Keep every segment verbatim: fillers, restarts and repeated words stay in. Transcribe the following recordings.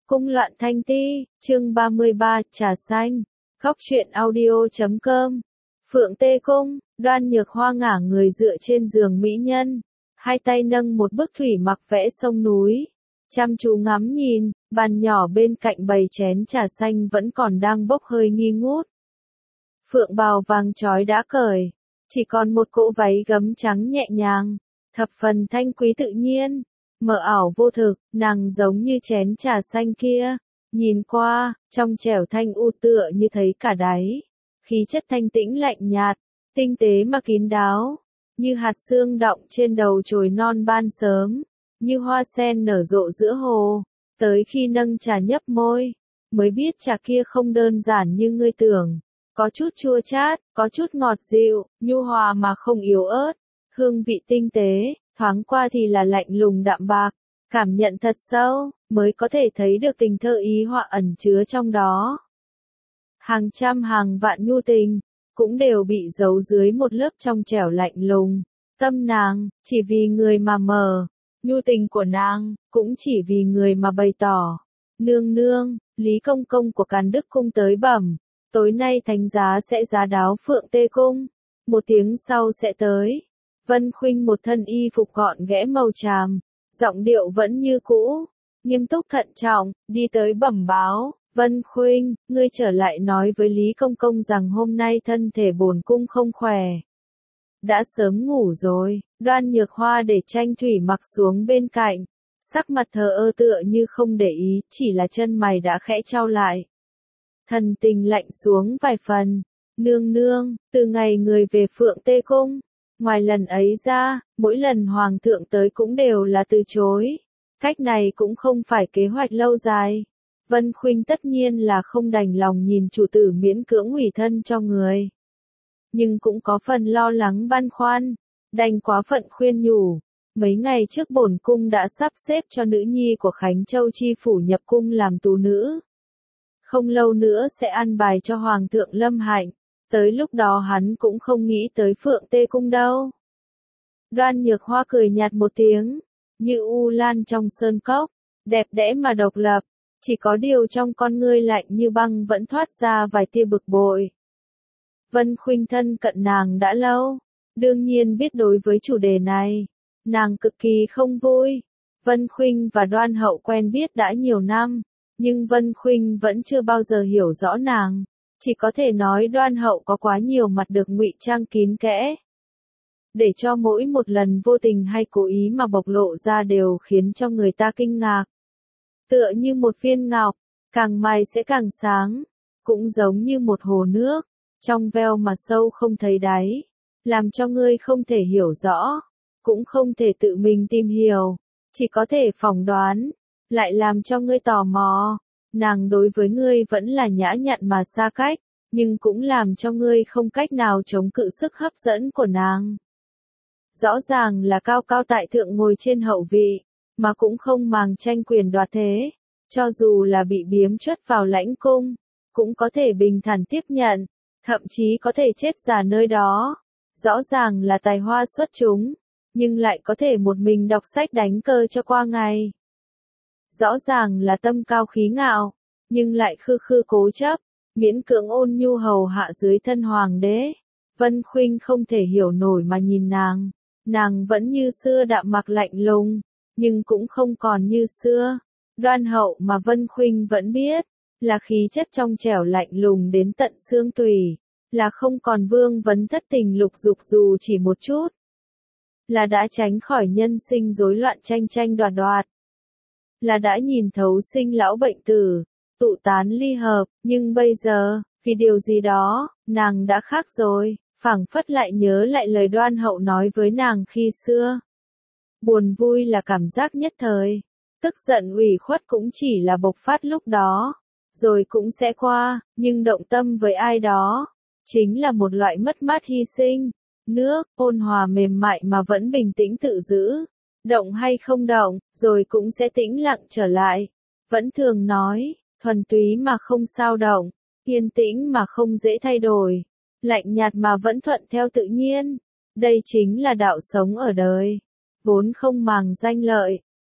Cung loạn thanh ti, chương ba mươi ba, trà xanh. Góc truyện audio chấm com. Phượng Tê Cung, Đoan Nhược Hoa ngả người dựa trên giường mỹ nhân, hai tay nâng một bức thủy mặc vẽ sông núi, chăm chú ngắm nhìn, bàn nhỏ bên cạnh bày chén trà xanh vẫn còn đang bốc hơi nghi ngút. Phượng bào vàng trói đã cởi, chỉ còn một cỗ váy gấm trắng nhẹ nhàng, thập phần thanh quý tự nhiên, mờ ảo vô thực, nàng giống như chén trà xanh kia, nhìn qua, trong trẻo thanh u tựa như thấy cả đáy, khí chất thanh tĩnh lạnh nhạt, tinh tế mà kín đáo, như hạt sương đọng trên đầu chồi non ban sớm, như hoa sen nở rộ giữa hồ, tới khi nâng trà nhấp môi, mới biết trà kia không đơn giản như ngươi tưởng, có chút chua chát, có chút ngọt dịu, nhu hòa mà không yếu ớt, hương vị tinh tế, thoáng qua thì là lạnh lùng đạm bạc, cảm nhận thật sâu, mới có thể thấy được tình thơ ý họa ẩn chứa trong đó. Hàng trăm hàng vạn nhu tình, cũng đều bị giấu dưới một lớp trong trẻo lạnh lùng. Tâm nàng, chỉ vì người mà mở, nhu tình của nàng, cũng chỉ vì người mà bày tỏ. Nương nương, Lý Công Công của Càn Đức Cung tới bẩm, tối nay thánh giá sẽ giá đáo Phượng Tê Cung, một tiếng sau sẽ tới. Vân Khuynh một thân y phục gọn ghẽ màu tràm, giọng điệu vẫn như cũ, nghiêm túc thận trọng, đi tới bẩm báo, Vân Khuynh, ngươi trở lại nói với Lý Công Công rằng hôm nay thân thể bổn cung không khỏe. Đã sớm ngủ rồi, Đoan Nhược Hoa để tranh thủy mặc xuống bên cạnh, sắc mặt thờ ơ tựa như không để ý, chỉ là chân mày đã khẽ chau lại. Thần tình lạnh xuống vài phần, nương nương, từ ngày người về Phượng Tê Cung, ngoài lần ấy ra, mỗi lần Hoàng thượng tới cũng đều là từ chối. Cách này cũng không phải kế hoạch lâu dài. Vân Khuynh tất nhiên là không đành lòng nhìn chủ tử miễn cưỡng ủy thân cho người. Nhưng cũng có phần lo lắng băn khoăn, đành quá phận khuyên nhủ. Mấy ngày trước bổn cung đã sắp xếp cho nữ nhi của Khánh Châu chi phủ nhập cung làm tú nữ. Không lâu nữa sẽ ăn bài cho Hoàng thượng lâm hạnh. Tới lúc đó hắn cũng không nghĩ tới Phượng Tê Cung đâu. Đoan Nhược Hoa cười nhạt một tiếng, như u lan trong sơn cốc, đẹp đẽ mà độc lập, chỉ có điều trong con ngươi lạnh như băng vẫn thoát ra vài tia bực bội. Vân Khuynh thân cận nàng đã lâu, đương nhiên biết đối với chủ đề này, nàng cực kỳ không vui. Vân Khuynh và Đoan Hậu quen biết đã nhiều năm, nhưng Vân Khuynh vẫn chưa bao giờ hiểu rõ nàng. Chỉ có thể nói Đoan Hậu có quá nhiều mặt được ngụy trang kín kẽ. Để cho mỗi một lần vô tình hay cố ý mà bộc lộ ra đều khiến cho người ta kinh ngạc. Tựa như một viên ngọc, càng mài sẽ càng sáng, cũng giống như một hồ nước, trong veo mà sâu không thấy đáy, làm cho ngươi không thể hiểu rõ, cũng không thể tự mình tìm hiểu, chỉ có thể phỏng đoán, lại làm cho ngươi tò mò. Nàng đối với ngươi vẫn là nhã nhặn mà xa cách, nhưng cũng làm cho ngươi không cách nào chống cự sức hấp dẫn của nàng. Rõ ràng là cao cao tại thượng ngồi trên hậu vị, mà cũng không màng tranh quyền đoạt thế, cho dù là bị biếm chuất vào lãnh cung, cũng có thể bình thản tiếp nhận, thậm chí có thể chết già nơi đó. Rõ ràng là tài hoa xuất chúng, nhưng lại có thể một mình đọc sách đánh cờ cho qua ngày. Rõ ràng là tâm cao khí ngạo, nhưng lại khư khư cố chấp, miễn cưỡng ôn nhu hầu hạ dưới thân hoàng đế. Vân Khuynh không thể hiểu nổi mà nhìn nàng, nàng vẫn như xưa đạm mặc lạnh lùng, nhưng cũng không còn như xưa. Đoan Hậu mà Vân Khuynh vẫn biết, là khí chất trong trẻo lạnh lùng đến tận xương tủy, là không còn vương vấn thất tình lục dục dù chỉ một chút, là đã tránh khỏi nhân sinh rối loạn tranh tranh đoạt đoạt, là đã nhìn thấu sinh lão bệnh tử, tụ tán ly hợp, nhưng bây giờ, vì điều gì đó, nàng đã khác rồi, phảng phất lại nhớ lại lời Đoan Hậu nói với nàng khi xưa. Buồn vui là cảm giác nhất thời, tức giận ủy khuất cũng chỉ là bộc phát lúc đó, rồi cũng sẽ qua, nhưng động tâm với ai đó, chính là một loại mất mát hy sinh. Nước, ôn hòa mềm mại mà vẫn bình tĩnh tự giữ. Động hay không động, rồi cũng sẽ tĩnh lặng trở lại. Vẫn thường nói, thuần túy mà không sao động, yên tĩnh mà không dễ thay đổi, lạnh nhạt mà vẫn thuận theo tự nhiên. Đây chính là đạo sống ở đời. Vốn không màng danh lợi,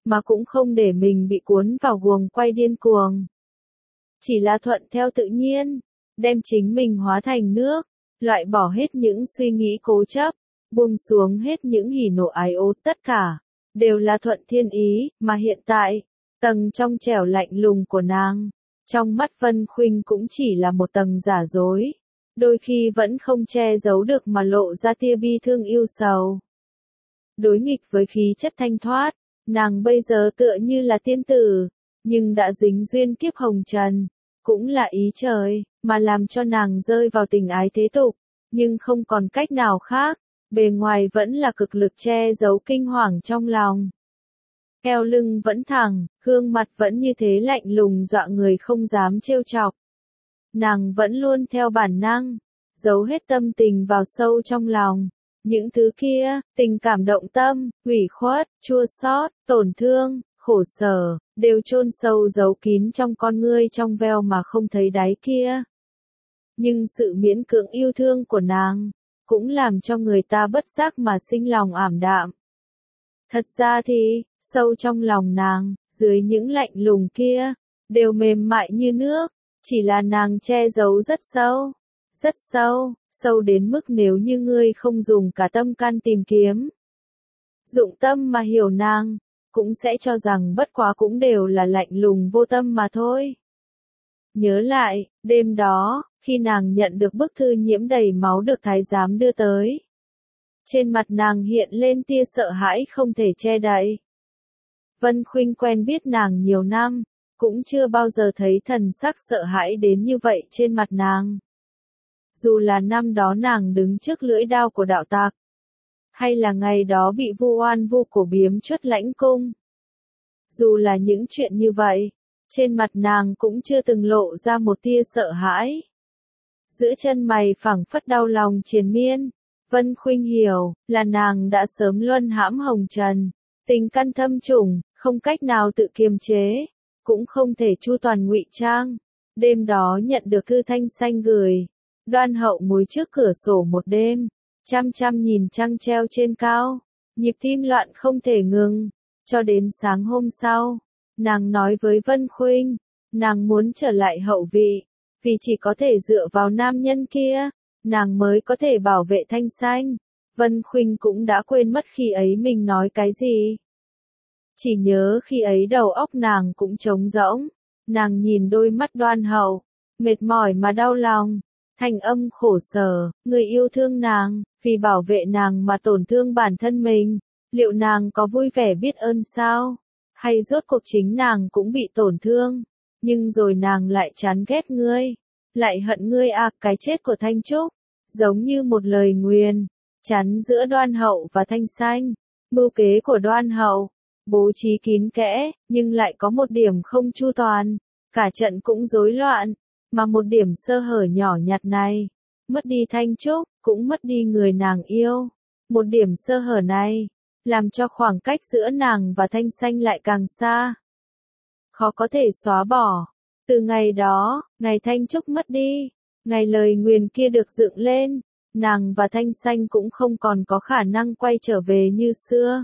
mà cũng không để mình bị cuốn vào guồng quay điên cuồng. Chỉ là thuận theo tự nhiên, đem chính mình hóa thành nước, loại bỏ hết những suy nghĩ cố chấp, buông xuống hết những hỉ nộ ái ố, tất cả đều là thuận thiên ý, mà hiện tại, tầng trong trẻo lạnh lùng của nàng, trong mắt Vân Khuynh cũng chỉ là một tầng giả dối, đôi khi vẫn không che giấu được mà lộ ra tia bi thương yêu sầu. Đối nghịch với khí chất thanh thoát, nàng bây giờ tựa như là tiên tử, nhưng đã dính duyên kiếp hồng trần, cũng là ý trời, mà làm cho nàng rơi vào tình ái thế tục, nhưng không còn cách nào khác, bề ngoài vẫn là cực lực che giấu kinh hoàng trong lòng. Eo lưng vẫn thẳng, gương mặt vẫn như thế lạnh lùng dọa người không dám trêu chọc. Nàng vẫn luôn theo bản năng, giấu hết tâm tình vào sâu trong lòng. Những thứ kia, tình cảm động tâm, ủy khuất, chua xót, tổn thương, khổ sở, đều chôn sâu giấu kín trong con ngươi trong veo mà không thấy đáy kia. Nhưng sự miễn cưỡng yêu thương của nàng, cũng làm cho người ta bất giác mà sinh lòng ảm đạm. Thật ra thì, sâu trong lòng nàng, dưới những lạnh lùng kia, đều mềm mại như nước, chỉ là nàng che giấu rất sâu, rất sâu, sâu đến mức nếu như ngươi không dùng cả tâm can tìm kiếm, dụng tâm mà hiểu nàng, cũng sẽ cho rằng bất quá cũng đều là lạnh lùng vô tâm mà thôi. Nhớ lại, đêm đó, khi nàng nhận được bức thư nhiễm đầy máu được thái giám đưa tới. Trên mặt nàng hiện lên tia sợ hãi không thể che đậy. Vân Khuynh quen biết nàng nhiều năm, cũng chưa bao giờ thấy thần sắc sợ hãi đến như vậy trên mặt nàng. Dù là năm đó nàng đứng trước lưỡi đao của đạo tặc, hay là ngày đó bị vu oan vu cổ biếm chuất lãnh cung. Dù là những chuyện như vậy, trên mặt nàng cũng chưa từng lộ ra một tia sợ hãi. Giữa chân mày phảng phất đau lòng triền miên, Vân Khuynh hiểu, là nàng đã sớm luân hãm hồng trần, tình căn thâm trùng, không cách nào tự kiềm chế, cũng không thể chu toàn ngụy trang. Đêm đó nhận được thư Thanh Xanh gửi, Đoan Hậu ngồi trước cửa sổ một đêm, chăm chăm nhìn trăng treo trên cao, nhịp tim loạn không thể ngừng, cho đến sáng hôm sau, nàng nói với Vân Khuynh, nàng muốn trở lại hậu vị, vì chỉ có thể dựa vào nam nhân kia, nàng mới có thể bảo vệ Thanh Xanh. Vân Khuynh cũng đã quên mất khi ấy mình nói cái gì. Chỉ nhớ khi ấy đầu óc nàng cũng trống rỗng, nàng nhìn đôi mắt Đoan Hậu, mệt mỏi mà đau lòng, thành âm khổ sở, người yêu thương nàng, vì bảo vệ nàng mà tổn thương bản thân mình, liệu nàng có vui vẻ biết ơn sao? Hay rốt cuộc chính nàng cũng bị tổn thương, nhưng rồi nàng lại chán ghét ngươi, lại hận ngươi à, cái chết của Thanh Trúc, giống như một lời nguyền, chắn giữa Đoan Hậu và Thanh Xanh. Mưu kế của Đoan Hậu, bố trí kín kẽ, nhưng lại có một điểm không chu toàn, cả trận cũng rối loạn, mà một điểm sơ hở nhỏ nhặt này, mất đi Thanh Trúc, cũng mất đi người nàng yêu. Một điểm sơ hở này, làm cho khoảng cách giữa nàng và Thanh Xanh lại càng xa, khó có thể xóa bỏ. Từ ngày đó, ngày Thanh Trúc mất đi, ngày lời nguyền kia được dựng lên, nàng và Thanh Xanh cũng không còn có khả năng quay trở về như xưa.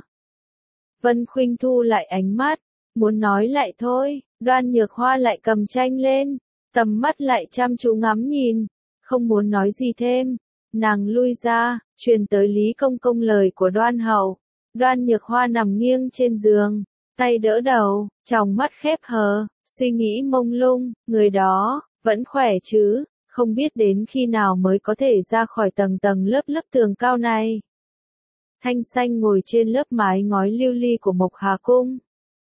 Vân Khuynh thu lại ánh mắt, muốn nói lại thôi, Đoan Nhược Hoa lại cầm tranh lên, tầm mắt lại chăm chú ngắm nhìn, không muốn nói gì thêm. Nàng lui ra, truyền tới Lý Công Công lời của Đoan Hậu. Đoan Nhược Hoa nằm nghiêng trên giường, tay đỡ đầu, tròng mắt khép hờ, suy nghĩ mông lung, người đó, vẫn khỏe chứ, không biết đến khi nào mới có thể ra khỏi tầng tầng lớp lớp tường cao này. Thanh Xanh ngồi trên lớp mái ngói lưu ly của Mộc Hà Cung.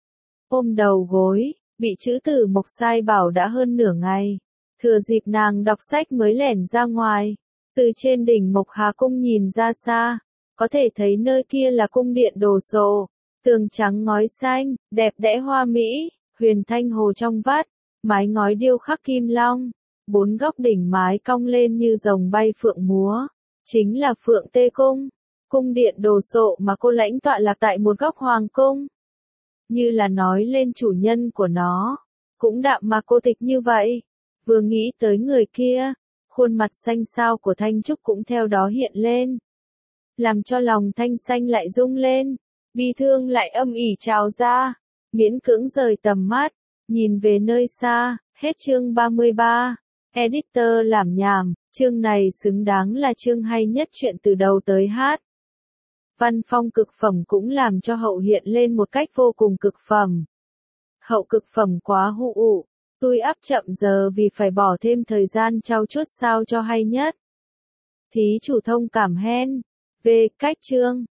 Ôm đầu gối, bị chữ tử Mộc sai bảo đã hơn nửa ngày. Thừa dịp nàng đọc sách mới lẻn ra ngoài. Từ trên đỉnh Mộc Hà Cung nhìn ra xa, có thể thấy nơi kia là cung điện đồ sộ. Tường trắng ngói xanh, đẹp đẽ hoa mỹ, huyền thanh hồ trong vắt, mái ngói điêu khắc kim long. Bốn góc đỉnh mái cong lên như rồng bay phượng múa. Chính là Phượng Tê Cung. Cung điện đồ sộ mà cô lãnh tọa lạc tại một góc hoàng cung. Như là nói lên chủ nhân của nó. Cũng đạm mà cô tịch như vậy. Vừa nghĩ tới người kia, khuôn mặt xanh xao của Thanh Trúc cũng theo đó hiện lên. Làm cho lòng Thanh Xanh lại rung lên, bi thương lại âm ỉ trào ra. miễn cưỡng rời tầm mắt, nhìn về nơi xa, hết chương ba mươi ba. Editor làm nhảm, chương này xứng đáng là chương hay nhất truyện từ đầu tới hát. Văn phong cực phẩm cũng làm cho hậu hiện lên một cách vô cùng cực phẩm. Hậu cực phẩm quá hụ ụ, tôi áp chậm giờ vì phải bỏ thêm thời gian trau chuốt sao cho hay nhất. Thí chủ thông cảm hen. Về cách chương.